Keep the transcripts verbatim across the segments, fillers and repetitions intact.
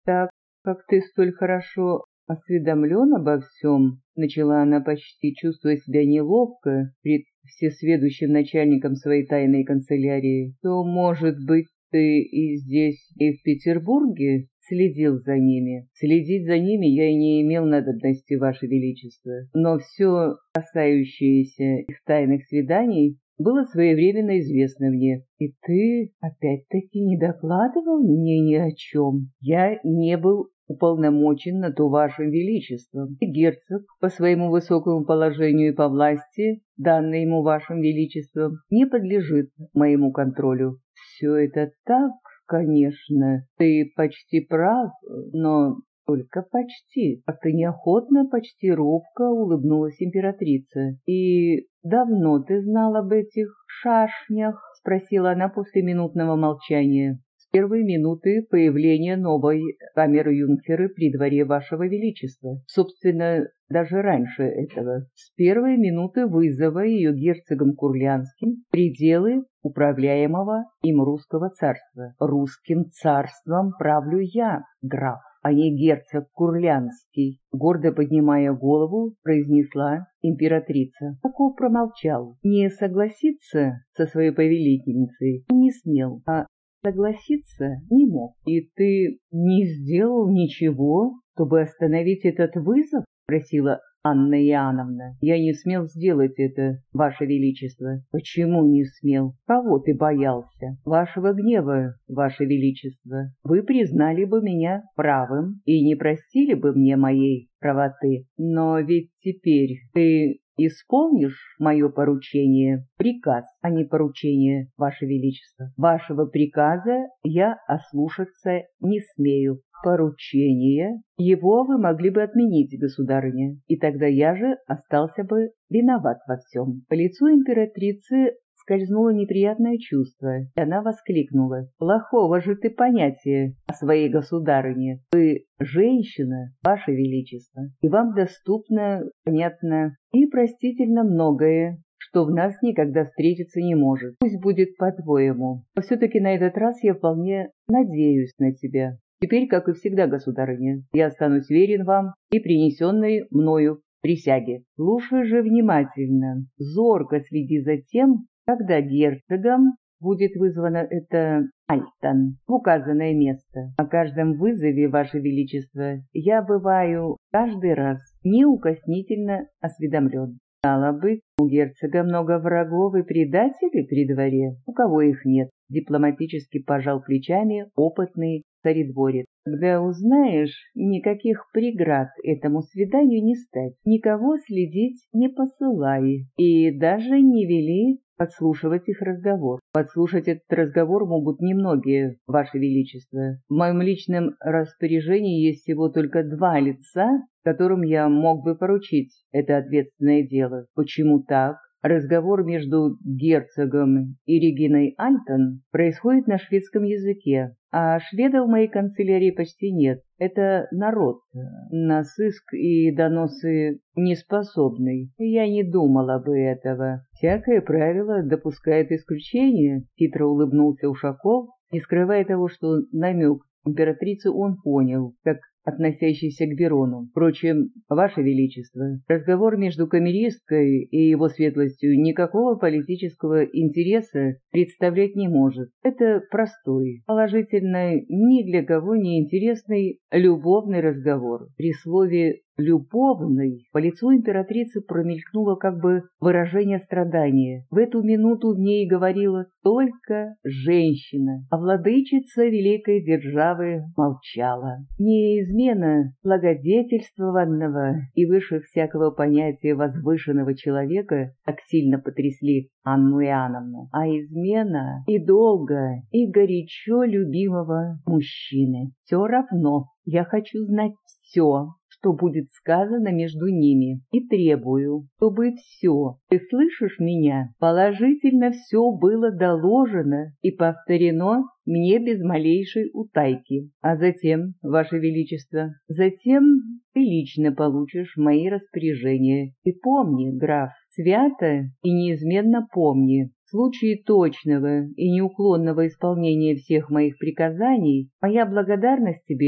Так как ты столь хорошо осведомлен обо всем, начала она, почти чувствуя себя неловко пред всесведущим начальником своей тайной канцелярии, то, может быть, ты и здесь, и в Петербурге следил за ними. Следить за ними я и не имел надобности, Ваше Величество, но все, касающееся их тайных свиданий, было своевременно известно мне. И ты опять-таки не докладывал мне ни о чем. Я не был уполномочен на то Вашим Величеством. И герцог, по своему высокому положению и по власти, данной ему Вашим Величеством, не подлежит моему контролю. Все это так, конечно, ты почти прав, но только почти. Как-то неохотно, почти робко улыбнулась императрица. И давно ты знал об этих шашнях? Спросила она после минутного молчания. С первой минуты появления новой камер-юнкеры при дворе Вашего Величества. Собственно, даже раньше этого. С первой минуты вызова ее герцогом Курлянским в пределы управляемого им русского царства. Русским царством правлю я, граф, а не герцог Курлянский, гордо поднимая голову, произнесла императрица. Таков промолчал. Не согласиться со своей повелительницей не смел, а согласиться не мог. И ты не сделал ничего, чтобы остановить этот вызов? Спросила Анна Иоанновна. Я не смел сделать это, Ваше Величество. Почему не смел? Кого ты боялся? Вашего гнева, Ваше Величество. Вы признали бы меня правым и не простили бы мне моей правоты. Но ведь теперь ты исполнишь мое поручение, приказ, а не поручение, Ваше Величество. Вашего приказа я ослушаться не смею. Поручение его вы могли бы отменить, государыня, и тогда я же остался бы виноват во всем. По лицу императрицы скользнуло неприятное чувство, и она воскликнула. «Плохого же ты понятия о своей государыне. Вы женщина, Ваше Величество, и вам доступно, понятно и простительно многое, что в нас никогда встретиться не может. Пусть будет по-твоему. Но все-таки на этот раз я вполне надеюсь на тебя. Теперь, как и всегда, государыня, я останусь верен вам и принесенной мною присяге. Слушай же внимательно, зорко следи за тем, когда герцогом будет вызвано это Альтон в указанное место. О каждом вызове, Ваше Величество, я бываю каждый раз неукоснительно осведомлен. Стало быть, у герцога много врагов и предателей при дворе. У кого их нет? Дипломатически пожал плечами опытный царедворец. Когда узнаешь, никаких преград этому свиданию не стать. Никого следить не посылай. И даже не вели подслушивать их разговор. Подслушать этот разговор могут немногие, Ваше Величество. В моем личном распоряжении есть всего только два лица, которым я мог бы поручить это ответственное дело. Почему так? Разговор между герцогом и Региной Альтон происходит на шведском языке, а шведов в моей канцелярии почти нет. Это народ, на сыск и доносы неспособный. Я не думала бы этого. Всякое правило допускает исключение, хитро улыбнулся Ушаков, не скрывая того, что намек императрицы он понял, как относящийся к Берону. Впрочем, Ваше Величество, разговор между камеристкой и его светлостью никакого политического интереса представлять не может. Это простой, положительно ни для кого не интересный любовный разговор. При слове «любовный» по лицу императрицы промелькнуло как бы выражение страдания. В эту минуту в ней говорила только женщина, а владычица великой державы молчала. Не измена благодетельствованного и выше всякого понятия возвышенного человека так сильно потрясли Анну Иоанновну, а измена и долго, и горячо любимого мужчины. Все равно я хочу знать все, что будет сказано между ними, и требую, чтобы все, ты слышишь меня, положительно все было доложено и повторено мне без малейшей утайки. А затем, Ваше Величество, затем ты лично получишь мои распоряжения. И помни, граф, свято и неизменно помни, в случае точного и неуклонного исполнения всех моих приказаний, моя благодарность тебе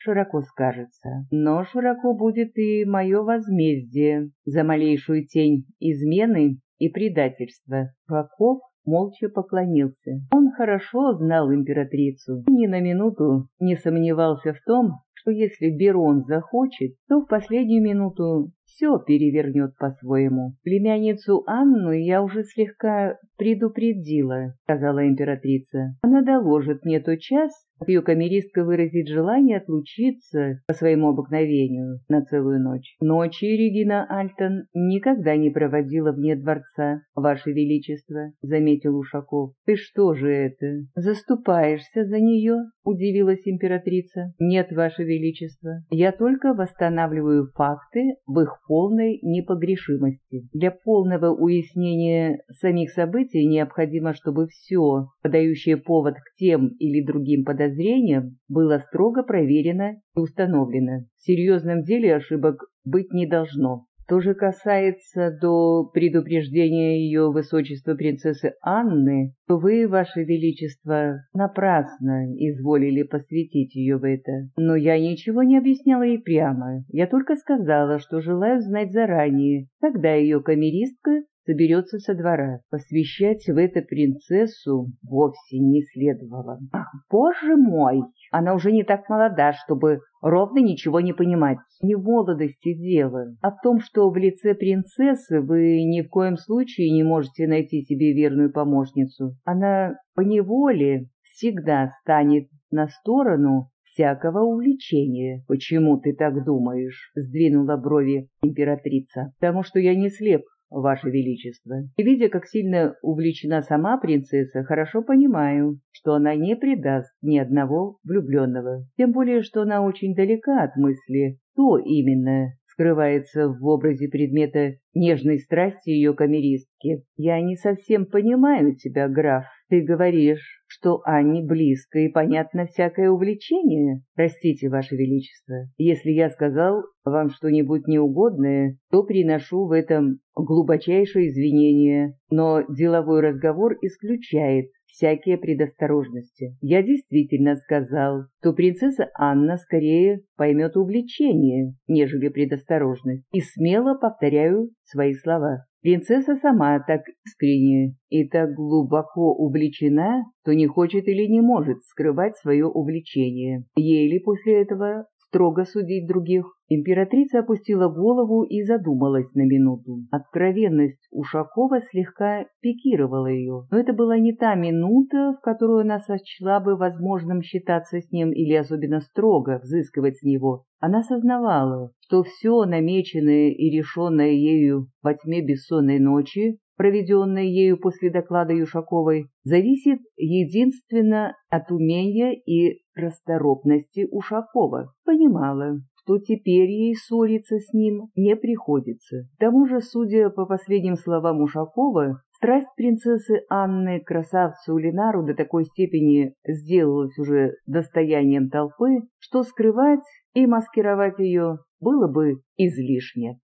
широко скажется, но широко будет и мое возмездие за малейшую тень измены и предательства. Ушаков молча поклонился. Он хорошо знал императрицу, ни на минуту не сомневался в том, что если Берон захочет, то в последнюю минуту все перевернет по-своему. Племянницу Анну я уже слегка предупредила, сказала императрица. Она доложит мне тот час, как ее камеристка выразит желание отлучиться по своему обыкновению на целую ночь. Ночи Регина Альтон никогда не проводила вне дворца, Ваше Величество, заметил Ушаков. Ты что же это, заступаешься за нее? Удивилась императрица. Нет, Ваше Величество, я только восстанавливаю факты в их полной непогрешимости. Для полного уяснения самих событий необходимо, чтобы все, подающее повод к тем или другим подозрениям, было строго проверено и установлено. В серьезном деле ошибок быть не должно. Что же касается до предупреждения ее высочества принцессы Анны, то вы, Ваше Величество, напрасно изволили посвятить ее в это. Но я ничего не объясняла ей прямо. Я только сказала, что желаю знать заранее, когда ее камеристка соберется со двора. Посвящать в это принцессу вовсе не следовало. Ах, боже мой! Она уже не так молода, чтобы ровно ничего не понимать. Не в молодости дело, а в том, что в лице принцессы вы ни в коем случае не можете найти себе верную помощницу. Она поневоле всегда станет на сторону всякого увлечения. «Почему ты так думаешь?» — сдвинула брови императрица. «Потому что я не слеп, Ваше Величество. И видя, как сильно увлечена сама принцесса, хорошо понимаю, что она не предаст ни одного влюбленного. Тем более, что она очень далека от мысли, кто именно скрывается в образе предмета нежной страсти ее камеристки. Я не совсем понимаю тебя, граф. Ты говоришь, что Анне близко и понятно всякое увлечение? Простите, Ваше Величество, если я сказал вам что-нибудь неугодное, то приношу в этом глубочайшее извинение, но деловой разговор исключает всякие предосторожности. Я действительно сказал, что принцесса Анна скорее поймет увлечение, нежели предосторожность, и смело повторяю свои слова. Принцесса сама так искренне и так глубоко увлечена, что не хочет или не может скрывать свое увлечение. Ей ли после этого строго судить других? Императрица опустила голову и задумалась на минуту. Откровенность Ушакова слегка пикировала ее, но это была не та минута, в которую она сочла бы возможным считаться с ним или особенно строго взыскивать с него. Она сознавала, что все намеченное и решенное ею во тьме бессонной ночи, проведенное ею после доклада Ушаковой, зависит единственно от умения и расторопности Ушакова. Понимала, что теперь ей ссориться с ним не приходится. К тому же, судя по последним словам Ушакова, страсть принцессы Анны к красавцу Ленару до такой степени сделалась уже достоянием толпы, что скрывать и маскировать ее было бы излишне.